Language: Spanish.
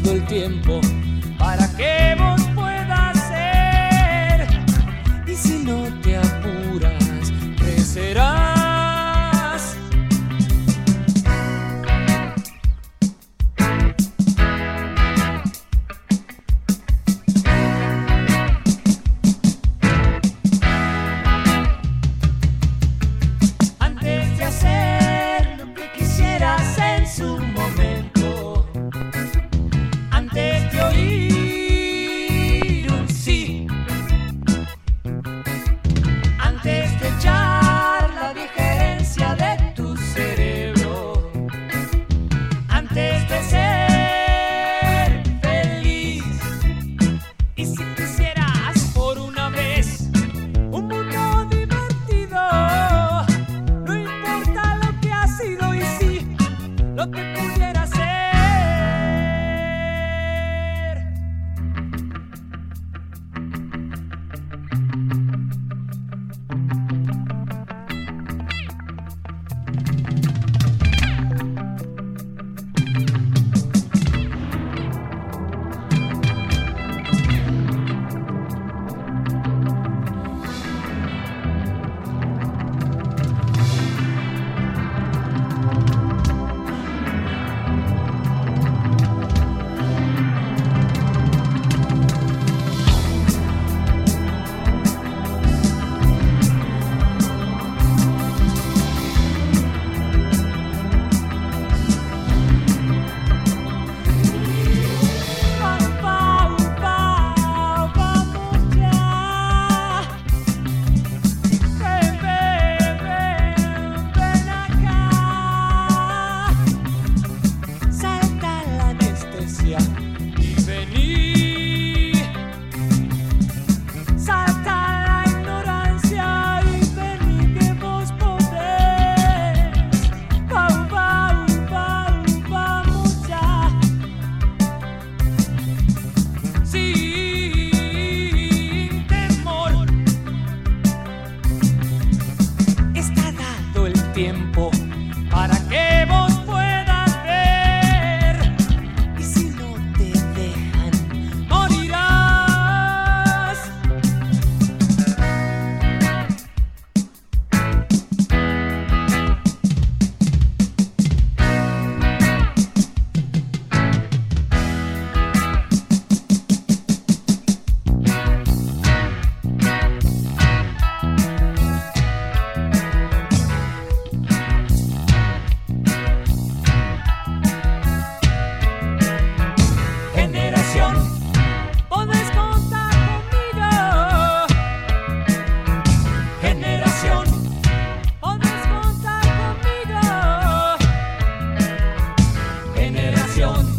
dado el tiempo para que vos puedas ser. Y si no te apuras, crecerás. Antes de hacer lo que quisieras en su momento, antes de oír un sí, antes de echar la diferencia de tu cerebro, antes de ser feliz. Y si quisieras por una vez un mundo divertido, no importa lo que ha sido y sí lo que pudiera ser. Y vení, salta la ignorancia y vení que vos podés. Vamos ya. Sin temor, está dado el tiempo para que vos puedas ver. Y si no te dejan, morirás. Generación, podés contar conmigo. Generación, podés contar conmigo. Generación.